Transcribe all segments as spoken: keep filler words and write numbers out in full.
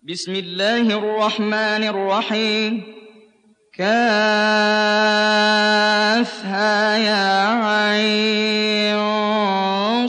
بسم الله الرحمن الرحيم. كافها يا عين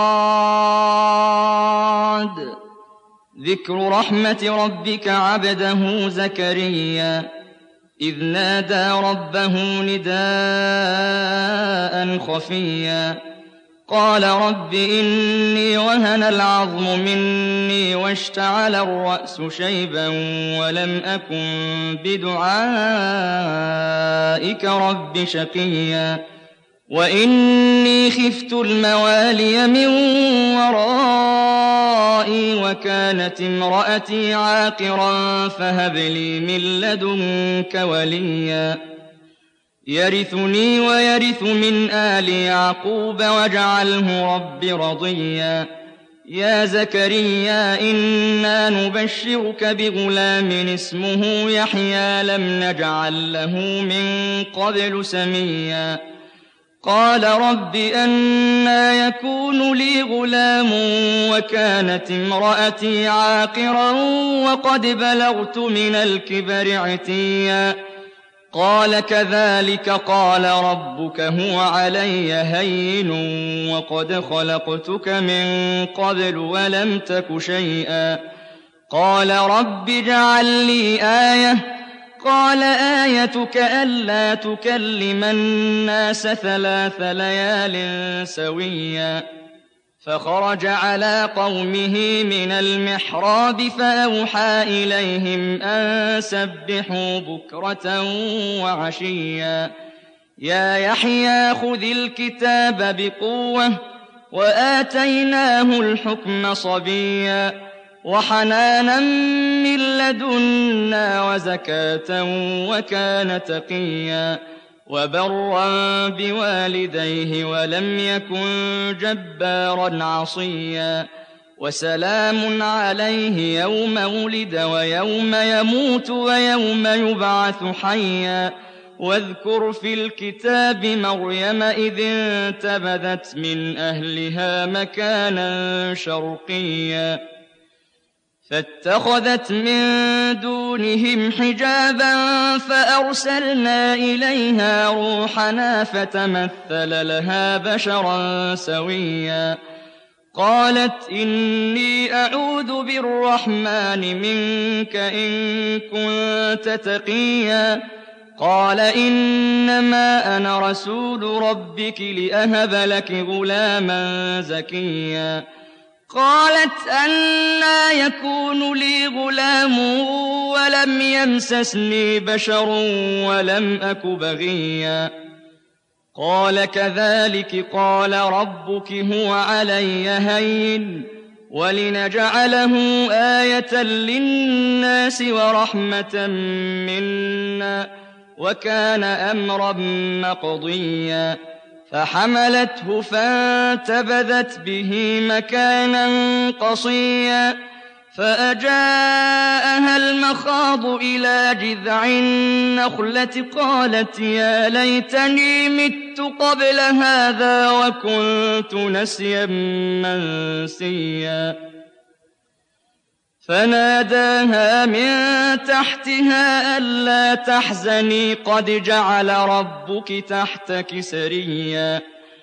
صاد. ذكر رحمة ربك عبده زكريا إذ نادى ربه نداء خفيا قال رب إني وهن العظم مني واشتعل الرأس شيبا ولم أكن بدعائك رب شقيا وإني خفت الموالي من ورائي وكانت امرأتي عاقرا فهب لي من لدنك وليا يرثني ويرث من آل يعقوب واجعله رب رضيا يا زكريا إنا نبشرك بغلام اسمه يحيى لم نجعل له من قبل سميا قال رب أنى يكون لي غلام وكانت امرأتي عاقرا وقد بلغت من الكبر عتيا قال كذلك قال ربك هو علي هين وقد خلقتك من قبل ولم تك شيئا قال رب اجعل لي آية قال آيتك ألا تكلم الناس ثلاث ليال سويا فخرج على قومه من المحراب فأوحى إليهم أن سبحوا بكرة وعشيا يا يحيى خذ الكتاب بقوة وآتيناه الحكم صبيا وحنانا من لدنا وزكاة وكان تقيا وبرا بوالديه ولم يكن جبارا عصيا وسلام عليه يوم ولد ويوم يموت ويوم يبعث حيا واذكر في الكتاب مريم إذ انتبذت من أهلها مكانا شرقيا فاتخذت من دونهم حجابا فأرسلنا إليها روحنا فتمثل لها بشرا سويا قالت إني أعوذ بالرحمن منك إن كنت تقيا قال إنما أنا رسول ربك لأهب لك غلاما زكيا قالت أنى يكون لي غلام ولم يمسسني بشر ولم أك بغيا قال كذلك قال ربك هو علي هين ولنجعله آية للناس ورحمة منا وكان أمرا مقضيا فحملته فانتبذت به مكانا قصيا فأجاءها المخاض إلى جذع النخلة قالت يا ليتني مت قبل هذا وكنت نسيا منسيا فناداها من تحتها ألا تحزني قد جعل ربك تحتك سريا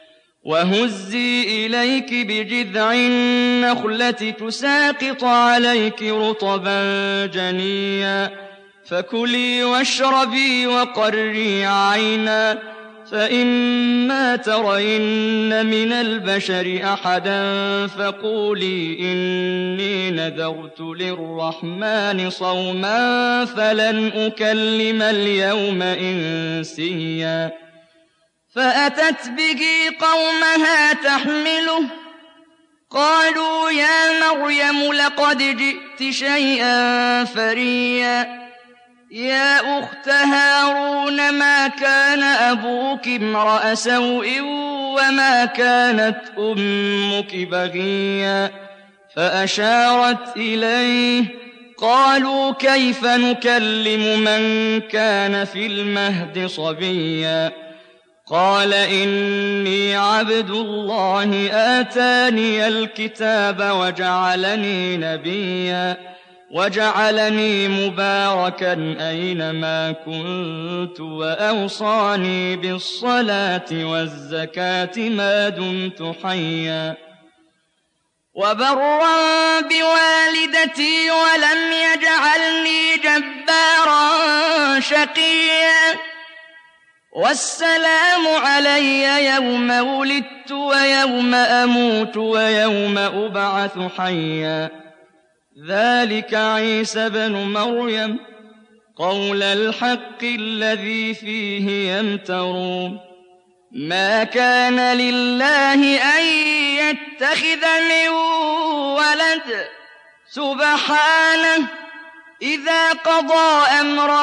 وهزي إليك بجذع النخلة تساقط عليك رطبا جنيا فكلي واشربي وقري عينا فإما ترين من البشر أحدا فقولي إني نذرت للرحمن صوما فلن أكلم اليوم إنسيا فأتت به قومها تحمله قالوا يا مريم لقد جئت شيئا فريا يا أخت هارون ما كان أبوك امرأ سوء وما كانت أمك بغيا فأشارت إليه قالوا كيف نكلم من كان في المهد صبيا قال إني عبد الله آتاني الكتاب وجعلني نبيا وجعلني مباركا أينما كنت وأوصاني بالصلاة والزكاة ما دمت حيا وبرا بوالدتي ولم يجعلني جبارا شقيا والسلام علي يوم ولدت ويوم أموت ويوم أبعث حيا ذلك عيسى بن مريم قول الحق الذي فيه يمترون ما كان لله أن يتخذ من ولد سبحانه إذا قضى أمرا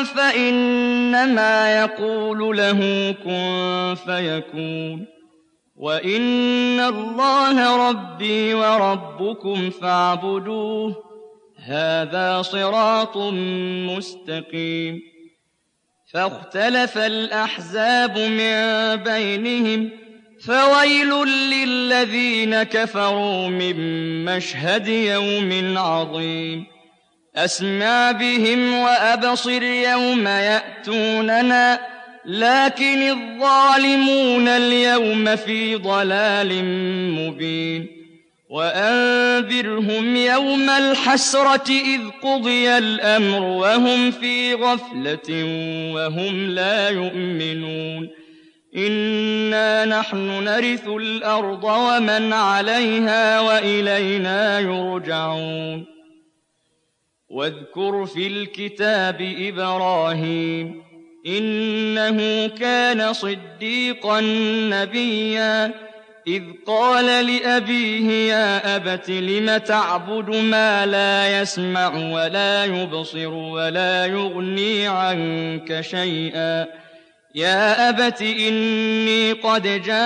فإنما يقول له كن فيكون وإن الله ربي وربكم فاعبدوه هذا صراط مستقيم فاختلف الأحزاب من بينهم فويل للذين كفروا من مشهد يوم عظيم أسمع بهم وأبصر يوم يأتوننا لكن الظالمون اليوم في ضلال مبين وأنذرهم يوم الحسرة إذ قضي الأمر وهم في غفلة وهم لا يؤمنون إنا نحن نرث الأرض ومن عليها وإلينا يرجعون واذكر في الكتاب إبراهيم إنه كان صديقا نبيا إذ قال لأبيه يا أبت لم تعبد ما لا يسمع ولا يبصر ولا يغني عنك شيئا يا أبت إني قد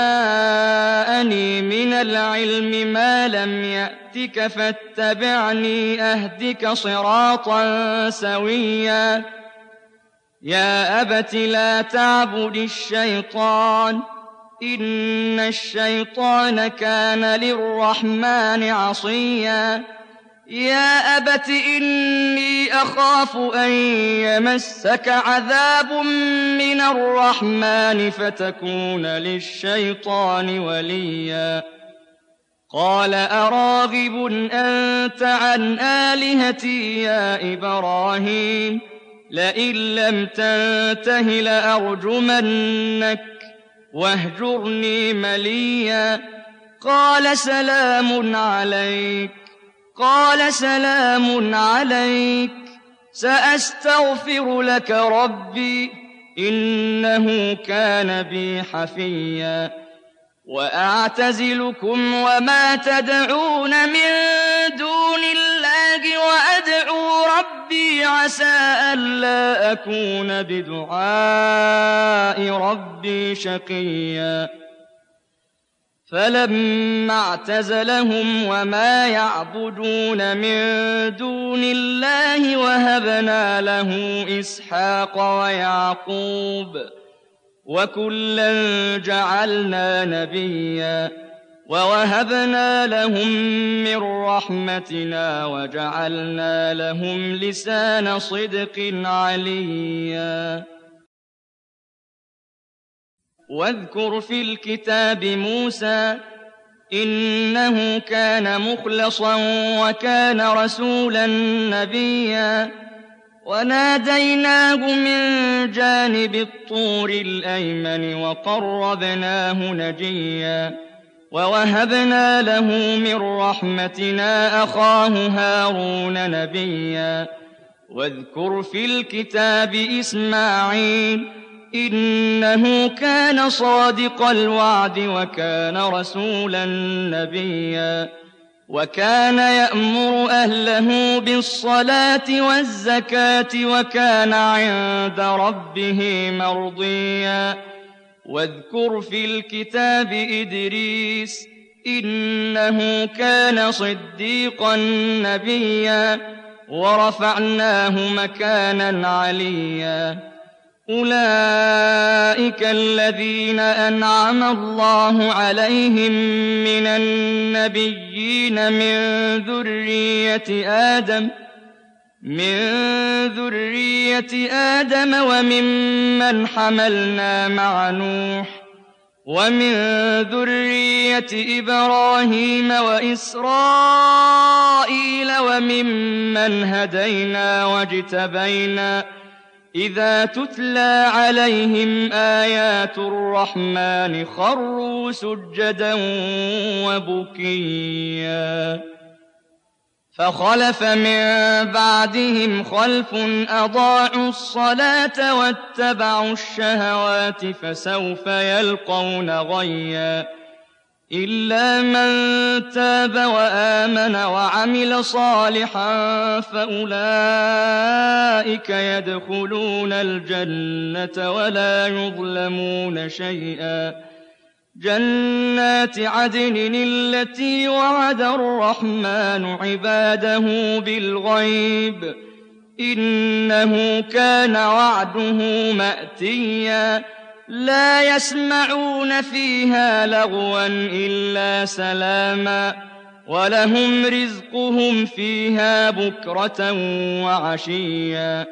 جاءني من العلم ما لم يأتك فاتبعني أهدك صراطا سويا يا أبت لا تعبد الشيطان إن الشيطان كان للرحمن عصيا يا أبت إني أخاف أن يمسك عذاب من الرحمن فتكون للشيطان وليا قال أراغب أنت عن آلهتي يا إبراهيم لئن لم تنته لأرجمنك واهجرني مليا قال سلام عليك قال سلام عليك سأستغفر لك ربي إنه كان بي حفيا وأعتزلكم وما تدعون من دون الله وأدعو ربي عسى ألا أكون بدعاء ربي شقيا فلما اعتزلهم وما يعبدون من دون الله وهبنا له إسحاق ويعقوب وكلا جعلنا نبيا ووهبنا لهم من رحمتنا وجعلنا لهم لسان صدق عليا واذكر في الكتاب موسى إنه كان مخلصا وكان رسولا نبيا وناديناه من جانب الطور الأيمن وقربناه نجيا ووهبنا له من رحمتنا أخاه هارون نبيا واذكر في الكتاب إسماعيل إنه كان صادق الوعد وكان رسولا نبيا وكان يأمر أهله بالصلاة والزكاة وكان عند ربه مرضيا واذكر في الكتاب إدريس إنه كان صديقا نبيا ورفعناه مكانا عليا أولئك الذين أنعم الله عليهم من النبيين من ذرية آدم مِن ذُرِّيَّةِ آدَمَ وَمِمَّنْ حَمَلْنَا مَعَ نُوحٍ وَمِن ذُرِّيَّةِ إِبْرَاهِيمَ وَإِسْرَائِيلَ وَمِمَّنْ هَدَيْنَا وَاجْتَبَيْنَا ۚ إِذَا تُتْلَىٰ عَلَيْهِمْ آيَاتُ الرَّحْمَٰنِ خَرُّوا سُجَّدًا وَبُكِيًّا فَخَلَفَ مِن بَعْدِهِمْ خَلْفٌ أَضَاعُوا الصَّلَاةَ وَاتَّبَعُوا الشَّهَوَاتِ فَسَوْفَ يَلْقَوْنَ غَيًّا إِلَّا مَن تَابَ وَآمَنَ وَعَمِلَ صَالِحًا فَأُولَٰئِكَ يَدْخُلُونَ الْجَنَّةَ وَلَا يُظْلَمُونَ شَيْئًا جَنَّاتِ عَدْنٍ الَّتِي وَعَدَ الرَّحْمَٰنُ عِبَادَهُ بِالْغَيْبِ ۚ إِنَّهُ كَانَ وَعْدُهُ مَأْتِيًّا لَّا يَسْمَعُونَ فِيهَا لَغْوًا إِلَّا سَلَامًا وَلَهُمْ رِزْقُهُمْ فِيهَا بُكْرَةً وَعَشِيًّا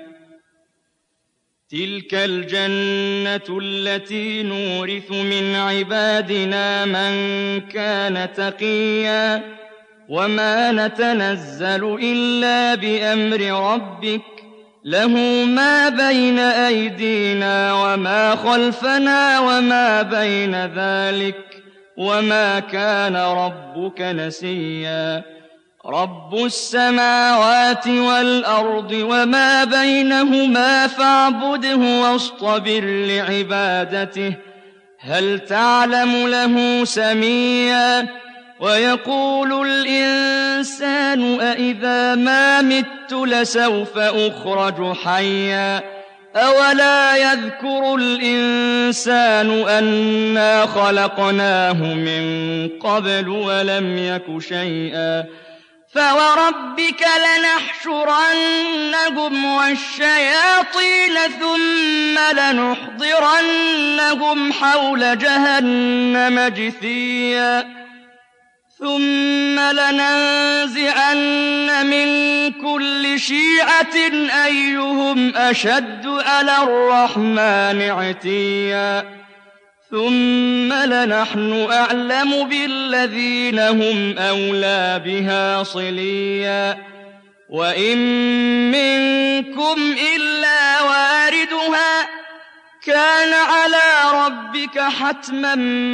تِلْكَ الْجَنَّةُ الَّتِي نُورِثُ مِنْ عِبَادِنَا مَن كَانَ تَقِيًّا وَمَا نَتَنَزَّلُ إِلَّا بِأَمْرِ رَبِّكَ لَهُ مَا بَيْنَ أَيْدِينَا وَمَا خَلْفَنَا وَمَا بَيْنَ ذَٰلِكَ ۚ وَمَا كَانَ رَبُّكَ نَسِيًّا رَبُّ السَّمَاوَاتِ وَالْأَرْضِ وَمَا بَيْنَهُمَا فَاعْبُدْهُ وَاصْطَبِرْ لِعِبَادَتِهِ ۚ هَلْ تَعْلَمُ لَهُ سَمِيًّا وَيَقُولُ الْإِنسَانُ أَإِذَا مَا مِتُّ لَسَوْفَ أُخْرَجُ حَيًّا أَوَلَا يَذْكُرُ الْإِنسَانُ أَنَّا خَلَقْنَاهُ مِن قَبْلُ وَلَمْ يَكُ شَيْئًا فَوَرَبِّكَ لَنَحْشُرَنَّهُمْ وَالشَّيَاطِينَ ثُمَّ لَنُحْضِرَنَّهُمْ حَوْلَ جَهَنَّمَ جِثِيًّا ثُمَّ لَنَنزِعَنَّ مِن كُلِّ شِيعَةٍ أَيُّهُمْ أَشَدُّ عَلَى الرَّحْمَٰنِ عِتِيًّا ثُمَّ لَنَحْنُ أَعْلَمُ بِالَّذِينَ هُمْ أَوْلَىٰ بِهَا صِلِيًّا وَإِن مِّنكُمْ إِلَّا وَارِدُهَا كَانَ عَلَىٰ رَبِّكَ حَتْمًا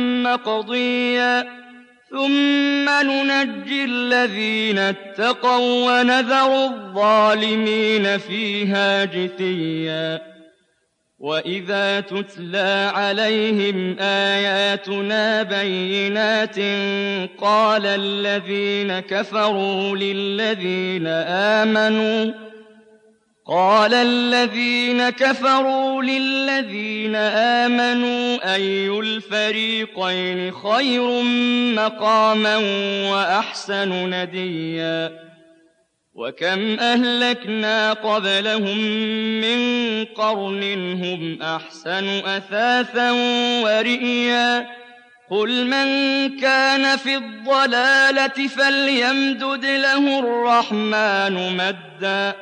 مَّقْضِيًّا ثُمَّ نُنَجِّي الَّذِينَ اتَّقَوا وَّنَذَرُ الظَّالِمِينَ فِيهَا جِثِيًّا وَإِذَا تُتْلَىٰ عَلَيْهِمْ آيَاتُنَا بَيِّنَاتٍ قَالَ الَّذِينَ كَفَرُوا لِلَّذِينَ آمَنُوا قَالَ الَّذِينَ كَفَرُوا لِلَّذِينَ آمَنُوا أَيُّ الْفَرِيقَيْنِ خَيْرٌ مَّقَامًا وَأَحْسَنُ نَدِيًّا وَكَمْ أَهْلَكْنَا قَبْلَهُم مِّن قَرْنٍ هُمْ أَحْسَنُ أَثَاثًا وَرِئْيًا قُلْ مَن كَانَ فِي الضَّلَالَةِ فَلْيَمْدُدْ لَهُ الرَّحْمَٰنُ مَدًّا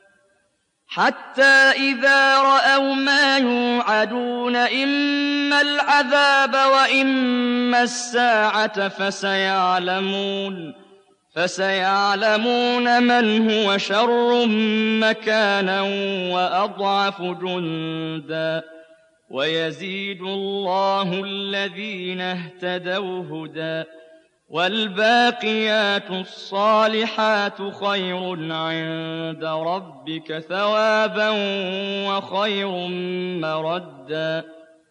حَتَّىٰ إِذَا رَأَوْا مَا يُوعَدُونَ إِمَّا الْعَذَابَ وَإِمَّا السَّاعَةَ فَسَيَعْلَمُونَ فَسَيَعْلَمُونَ مَنْ هُوَ شَرٌّ مَّكَانًا وَأَضْعَفُ جُندًا وَيَزِيدُ اللَّهُ الَّذِينَ اهْتَدَوْا هُدًى وَالْبَاقِيَاتُ الصَّالِحَاتُ خَيْرٌ عِندَ رَبِّكَ ثَوَابًا وَخَيْرٌ مَّرَدًّا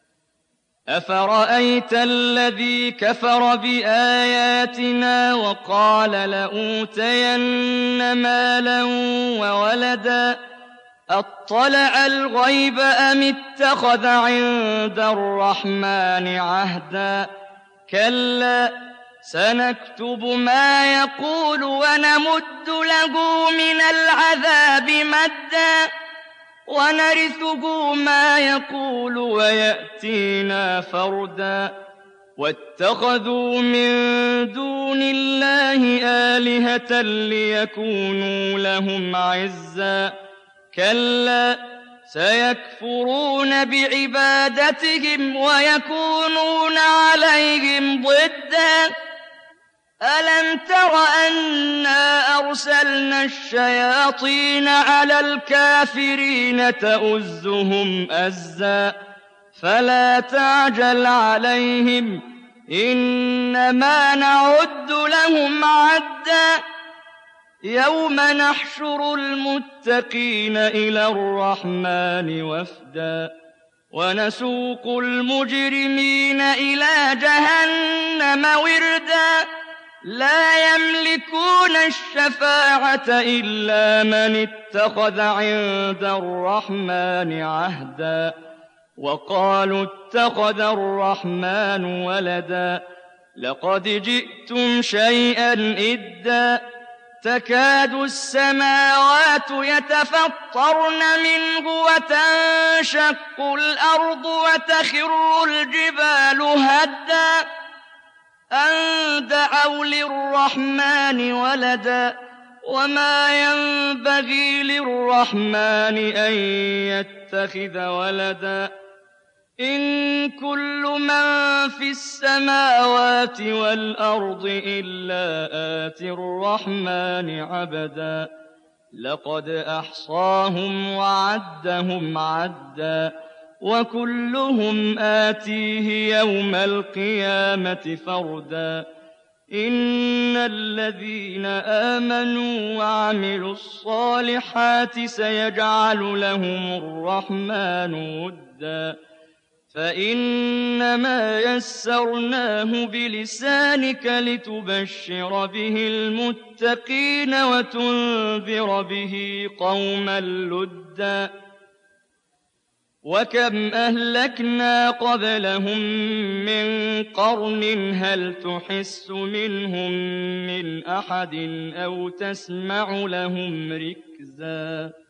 أَفَرَأَيْتَ الَّذِي كَفَرَ بِآيَاتِنَا وَقَالَ لَأُوتَيَنَّ مَالًا وَوَلَدًا أَطَّلَعَ الْغَيْبَ أَمِ اتَّخَذَ عِندَ الرَّحْمَٰنِ عَهْدًا كَلَّا سَنَكْتُبُ مَا يَقُولُ وَنَمُدُّ لَهُ مِنَ الْعَذَابِ مَدًّا وَنَرِثُهُ مَا يَقُولُ وَيَأْتِينَا فَرْدًا واتخذوا من دون الله آلهة ليكونوا لهم عزا كلا سيكفرون بعبادتهم ويكونون عليهم ضدا ألم تر أنا أرسلنا الشياطين على الكافرين تؤزهم أزا فلا تعجل عليهم إنما نعد لهم عدا يوم نحشر المتقين إلى الرحمن وفدا ونسوق المجرمين إلى جهنم وردا لا يملكون الشفاعة إلا من اتخذ عند الرحمن عهدا وقالوا اتخذ الرحمن ولدا لقد جئتم شيئا إدا تكاد السماوات يتفطرن منه وتنشق الأرض وتخر الجبال هدا أن دعوا للرحمن ولدا وما ينبغي للرحمن أن يتخذ ولدا إن كل من في السماوات والأرض إلا آتي الرحمن عبدا لقد أحصاهم وعدهم عدا وكلهم آتيه يوم القيامة فردا إن الذين آمنوا وعملوا الصالحات سيجعل لهم الرحمن ودا فإنما يسرناه بلسانك لتبشر به المتقين وتنذر به قوما لدا وكم أهلكنا قبلهم من قرن هل تحس منهم من أحد أو تسمع لهم ركزا